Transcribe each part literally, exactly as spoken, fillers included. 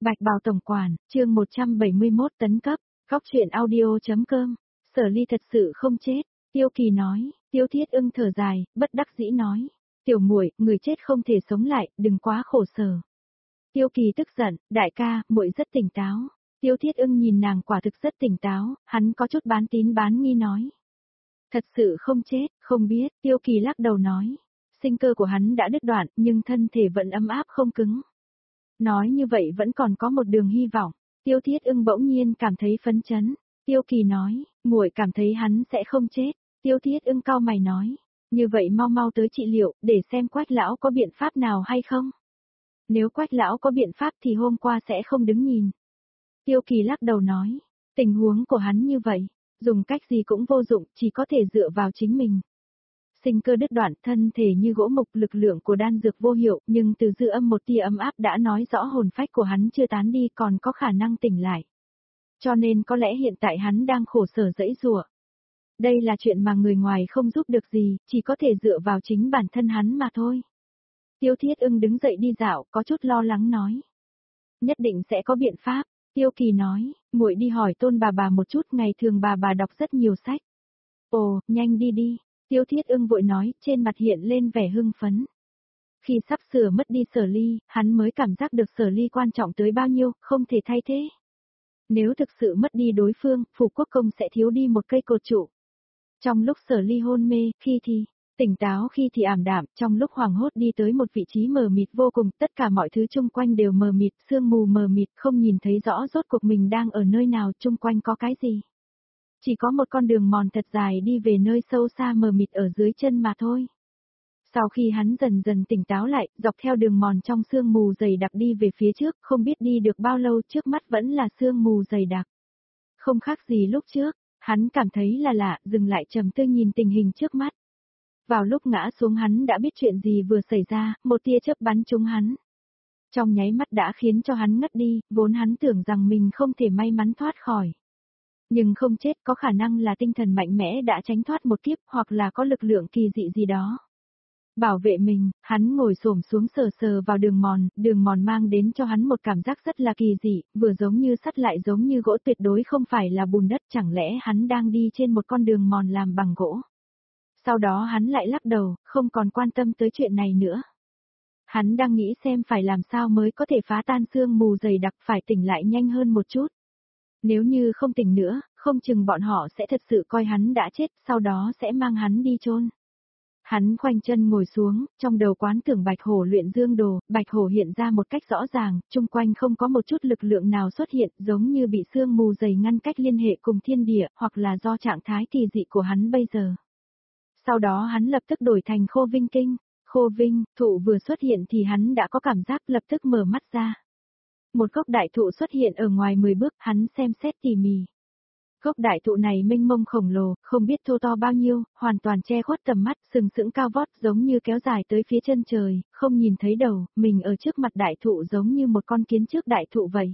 Bạch Bào Tổng Quản, chương một trăm bảy mươi mốt tấn cấp, góc truyện audio.com, Sở Ly thật sự không chết, Tiêu Kỳ nói, Tiêu Thiết Ưng thở dài, bất đắc dĩ nói, tiểu muội, người chết không thể sống lại, đừng quá khổ sở. Tiêu Kỳ tức giận, đại ca, muội rất tỉnh táo. Tiêu Thiết Ưng nhìn nàng quả thực rất tỉnh táo, hắn có chút bán tín bán nghi nói. Thật sự không chết, không biết, Tiêu Kỳ lắc đầu nói, sinh cơ của hắn đã đứt đoạn, nhưng thân thể vẫn ấm áp không cứng. Nói như vậy vẫn còn có một đường hy vọng. Tiêu Thiết Ưng bỗng nhiên cảm thấy phấn chấn. Tiêu Kỳ nói, muội cảm thấy hắn sẽ không chết. Tiêu Thiết Ưng cau mày nói, như vậy mau mau tới trị liệu, để xem Quách lão có biện pháp nào hay không. Nếu Quách lão có biện pháp thì hôm qua sẽ không đứng nhìn. Tiêu Kỳ lắc đầu nói, tình huống của hắn như vậy, dùng cách gì cũng vô dụng, chỉ có thể dựa vào chính mình. Sinh cơ đứt đoạn, thân thể như gỗ mục, lực lượng của đan dược vô hiệu, nhưng từ dư âm một tia ấm áp đã nói rõ hồn phách của hắn chưa tán đi, còn có khả năng tỉnh lại. Cho nên có lẽ hiện tại hắn đang khổ sở dẫy giụa. Đây là chuyện mà người ngoài không giúp được gì, chỉ có thể dựa vào chính bản thân hắn mà thôi. Tiêu Thiết Ưng đứng dậy đi dạo, có chút lo lắng nói. Nhất định sẽ có biện pháp. Tiêu Kỳ nói, muội đi hỏi Tôn bà bà một chút, ngày thường bà bà đọc rất nhiều sách. Ồ, nhanh đi đi. Tiêu Thiết Ưng vội nói, trên mặt hiện lên vẻ hưng phấn. Khi sắp sửa mất đi Sở Ly, hắn mới cảm giác được Sở Ly quan trọng tới bao nhiêu, không thể thay thế. Nếu thực sự mất đi đối phương, Phủ Quốc Công sẽ thiếu đi một cây cột trụ. Trong lúc Sở Ly hôn mê, khi thì tỉnh táo, khi thì ảm đạm, trong lúc hoảng hốt đi tới một vị trí mờ mịt vô cùng, tất cả mọi thứ chung quanh đều mờ mịt, sương mù mờ mịt, không nhìn thấy rõ rốt cuộc mình đang ở nơi nào, chung quanh có cái gì. Chỉ có một con đường mòn thật dài đi về nơi sâu xa mờ mịt ở dưới chân mà thôi. Sau khi hắn dần dần tỉnh táo lại, dọc theo đường mòn trong sương mù dày đặc đi về phía trước, không biết đi được bao lâu, trước mắt vẫn là sương mù dày đặc. Không khác gì lúc trước, hắn cảm thấy là lạ, dừng lại trầm tư nhìn tình hình trước mắt. Vào lúc ngã xuống hắn đã biết chuyện gì vừa xảy ra, một tia chớp bắn trúng hắn. Trong nháy mắt đã khiến cho hắn ngất đi, vốn hắn tưởng rằng mình không thể may mắn thoát khỏi. Nhưng không chết, có khả năng là tinh thần mạnh mẽ đã tránh thoát một kiếp, hoặc là có lực lượng kỳ dị gì đó. Bảo vệ mình, hắn ngồi xổm xuống sờ sờ vào đường mòn, đường mòn mang đến cho hắn một cảm giác rất là kỳ dị, vừa giống như sắt lại giống như gỗ, tuyệt đối không phải là bùn đất, chẳng lẽ hắn đang đi trên một con đường mòn làm bằng gỗ. Sau đó hắn lại lắc đầu, không còn quan tâm tới chuyện này nữa. Hắn đang nghĩ xem phải làm sao mới có thể phá tan sương mù dày đặc, phải tỉnh lại nhanh hơn một chút. Nếu như không tỉnh nữa, không chừng bọn họ sẽ thật sự coi hắn đã chết, sau đó sẽ mang hắn đi chôn. Hắn khoanh chân ngồi xuống, trong đầu quán tưởng Bạch Hổ luyện dương đồ, Bạch Hổ hiện ra một cách rõ ràng, chung quanh không có một chút lực lượng nào xuất hiện, giống như bị sương mù dày ngăn cách liên hệ cùng thiên địa, hoặc là do trạng thái kỳ dị của hắn bây giờ. Sau đó hắn lập tức đổi thành Khô Vinh Kinh, Khô Vinh, thụ vừa xuất hiện thì hắn đã có cảm giác lập tức mở mắt ra. Một gốc đại thụ xuất hiện ở ngoài mười bước, hắn xem xét tỉ mỉ. Gốc đại thụ này mênh mông khổng lồ, không biết thô to bao nhiêu, hoàn toàn che khuất tầm mắt, sừng sững cao vót giống như kéo dài tới phía chân trời, không nhìn thấy đầu, mình ở trước mặt đại thụ giống như một con kiến trước đại thụ vậy.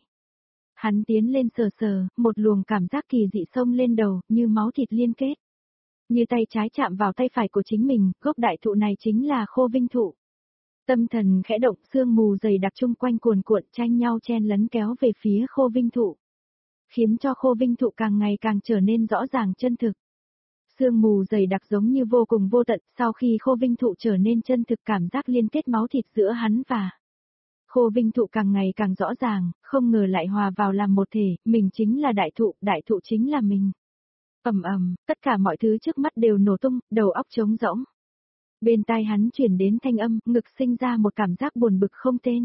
Hắn tiến lên sờ sờ, một luồng cảm giác kỳ dị xông lên đầu, như máu thịt liên kết. Như tay trái chạm vào tay phải của chính mình, gốc đại thụ này chính là Khô Vinh thụ. Tâm thần khẽ động, sương mù dày đặc chung quanh cuồn cuộn tranh nhau chen lấn kéo về phía Khô Vinh thụ. Khiến cho Khô Vinh thụ càng ngày càng trở nên rõ ràng chân thực. Sương mù dày đặc giống như vô cùng vô tận, sau khi Khô Vinh thụ trở nên chân thực, cảm giác liên kết máu thịt giữa hắn và Khô Vinh thụ càng ngày càng rõ ràng, không ngờ lại hòa vào làm một thể, mình chính là đại thụ, đại thụ chính là mình. Ầm ầm, tất cả mọi thứ trước mắt đều nổ tung, đầu óc trống rỗng. Bên tai hắn truyền đến thanh âm, ngực sinh ra một cảm giác buồn bực không tên.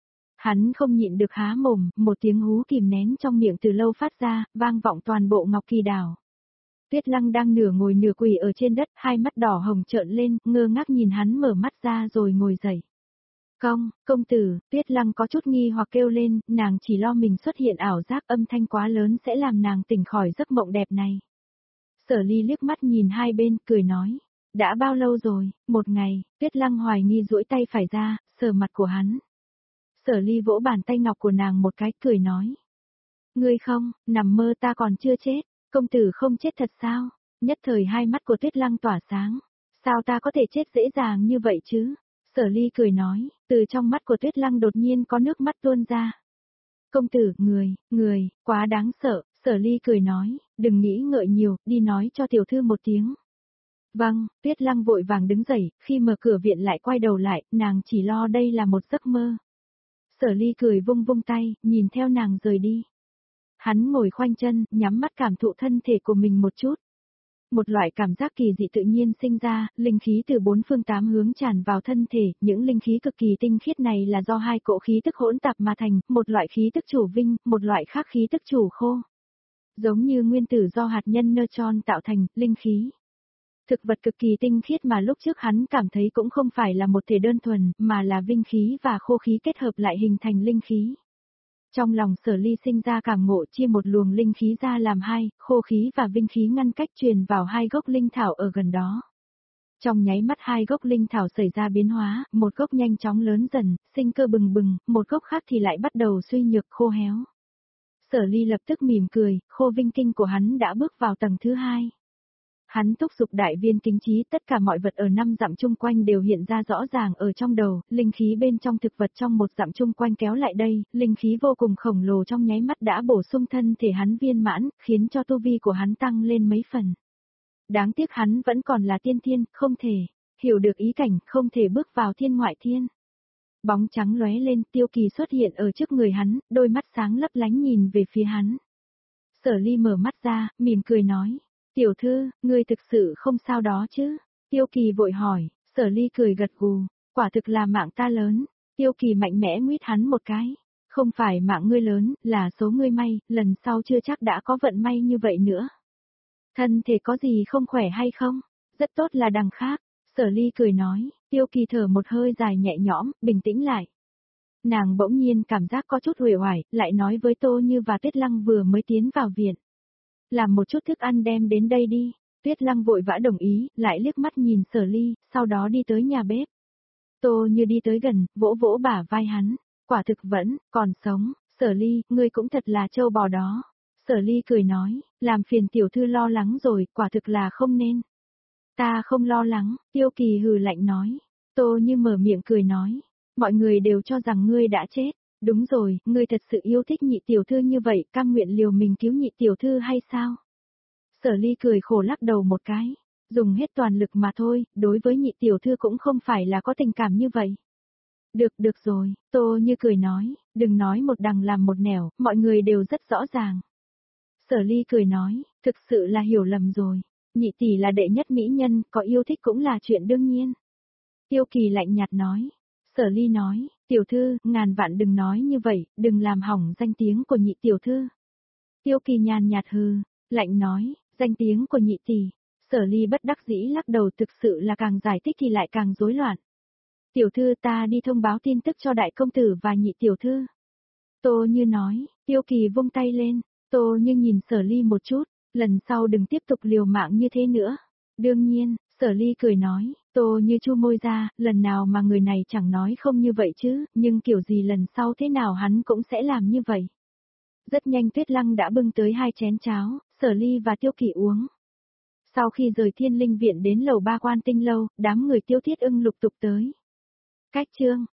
Hắn không nhịn được há mồm, một tiếng hú kìm nén trong miệng từ lâu phát ra, vang vọng toàn bộ Ngọc Kỳ đảo. Tuyết Lăng đang nửa ngồi nửa quỳ ở trên đất, hai mắt đỏ hồng trợn lên, ngơ ngác nhìn hắn mở mắt ra rồi ngồi dậy. Công, công tử, Tuyết Lăng có chút nghi hoặc kêu lên, nàng chỉ lo mình xuất hiện ảo giác, âm thanh quá lớn sẽ làm nàng tỉnh khỏi giấc mộng đẹp này. Sở Ly liếc mắt nhìn hai bên, cười nói, đã bao lâu rồi, một ngày, Tuyết Lăng hoài nghi duỗi tay phải ra, sờ mặt của hắn. Sở Ly vỗ bàn tay ngọc của nàng một cái, cười nói. Ngươi không, nằm mơ, ta còn chưa chết, công tử không chết thật sao? Nhất thời hai mắt của Tuyết Lăng tỏa sáng. Sao ta có thể chết dễ dàng như vậy chứ? Sở Ly cười nói, từ trong mắt của Tuyết Lăng đột nhiên có nước mắt tuôn ra. Công tử, người, người, quá đáng sợ, Sở Ly cười nói, đừng nghĩ ngợi nhiều, đi nói cho tiểu thư một tiếng. Vâng, Tuyết Lăng vội vàng đứng dậy, khi mở cửa viện lại quay đầu lại, nàng chỉ lo đây là một giấc mơ. Sở Ly cười vung vung tay, nhìn theo nàng rời đi. Hắn ngồi khoanh chân, nhắm mắt cảm thụ thân thể của mình một chút. Một loại cảm giác kỳ dị tự nhiên sinh ra, linh khí từ bốn phương tám hướng tràn vào thân thể, những linh khí cực kỳ tinh khiết này là do hai cỗ khí tức hỗn tạp mà thành, một loại khí tức chủ vinh, một loại khác khí tức chủ khô. Giống như nguyên tử do hạt nhân neutron tạo thành, linh khí. Thực vật cực kỳ tinh khiết mà lúc trước hắn cảm thấy cũng không phải là một thể đơn thuần, mà là vinh khí và khô khí kết hợp lại hình thành linh khí. Trong lòng Sở Ly sinh ra cảm ngộ, chia một luồng linh khí ra làm hai, khô khí và vinh khí ngăn cách truyền vào hai gốc linh thảo ở gần đó. Trong nháy mắt hai gốc linh thảo xảy ra biến hóa, một gốc nhanh chóng lớn dần, sinh cơ bừng bừng, một gốc khác thì lại bắt đầu suy nhược khô héo. Sở Ly lập tức mỉm cười, khô vinh kinh của hắn đã bước vào tầng thứ hai. Hắn thúc giục đại viên kính trí, tất cả mọi vật ở năm dặm chung quanh đều hiện ra rõ ràng ở trong đầu, linh khí bên trong thực vật trong một dặm chung quanh kéo lại đây, linh khí vô cùng khổng lồ trong nháy mắt đã bổ sung thân thể hắn viên mãn, khiến cho tu vi của hắn tăng lên mấy phần. Đáng tiếc hắn vẫn còn là tiên thiên, không thể hiểu được ý cảnh, không thể bước vào thiên ngoại thiên. Bóng trắng lóe lên, Tiêu Kỳ xuất hiện ở trước người hắn, đôi mắt sáng lấp lánh nhìn về phía hắn. Sở Ly mở mắt ra, mỉm cười nói. Tiểu thư, ngươi thực sự không sao đó chứ? Tiêu Kỳ vội hỏi, Sở Ly cười gật gù, quả thực là mạng ta lớn. Tiêu Kỳ mạnh mẽ nguyết hắn một cái. Không phải mạng ngươi lớn, là số ngươi may, lần sau chưa chắc đã có vận may như vậy nữa. Thân thể có gì không khỏe hay không? Rất tốt là đằng khác. Sở Ly cười nói, Tiêu Kỳ thở một hơi dài nhẹ nhõm, bình tĩnh lại. Nàng bỗng nhiên cảm giác có chút uể oải, lại nói với Tô Như và Tuyết Lăng vừa mới tiến vào viện. Làm một chút thức ăn đem đến đây đi. Tuyết Lăng vội vã đồng ý, lại liếc mắt nhìn Sở Ly, sau đó đi tới nhà bếp. Tô Như đi tới gần, vỗ vỗ bả vai hắn. Quả thực vẫn, còn sống, Sở Ly, ngươi cũng thật là trâu bò đó. Sở Ly cười nói, làm phiền tiểu thư lo lắng rồi, quả thực là không nên. Ta không lo lắng, Tiêu Kỳ hừ lạnh nói. Tô Như mở miệng cười nói, mọi người đều cho rằng ngươi đã chết. Đúng rồi, ngươi thật sự yêu thích nhị tiểu thư như vậy, cam nguyện liều mình cứu nhị tiểu thư hay sao? Sở Ly cười khổ lắc đầu một cái, dùng hết toàn lực mà thôi, đối với nhị tiểu thư cũng không phải là có tình cảm như vậy. Được, được rồi, Tô Như cười nói, đừng nói một đằng làm một nẻo, mọi người đều rất rõ ràng. Sở Ly cười nói, thực sự là hiểu lầm rồi, nhị tỷ là đệ nhất mỹ nhân, có yêu thích cũng là chuyện đương nhiên. Tiêu Kỳ lạnh nhạt nói. Sở Ly nói, tiểu thư, ngàn vạn đừng nói như vậy, đừng làm hỏng danh tiếng của nhị tiểu thư. Tiêu Kỳ nhàn nhạt hừ, lạnh nói, danh tiếng của nhị tỷ. Sở Ly bất đắc dĩ lắc đầu, thực sự là càng giải thích thì lại càng rối loạn. Tiểu thư, ta đi thông báo tin tức cho đại công tử và nhị tiểu thư. Tô Như nói, Tiêu Kỳ vung tay lên, Tô Như nhìn Sở Ly một chút, lần sau đừng tiếp tục liều mạng như thế nữa. Đương nhiên, Sở Ly cười nói, Tô Như chu môi ra, lần nào mà người này chẳng nói không như vậy chứ, nhưng kiểu gì lần sau thế nào hắn cũng sẽ làm như vậy. Rất nhanh Tuyết Lăng đã bưng tới hai chén cháo, Sở Ly và Tiêu Kỳ uống. Sau khi rời Thiên Linh Viện đến lầu ba Quan Tinh lâu, đám người Tiêu Thiết Ưng lục tục tới. Cách chương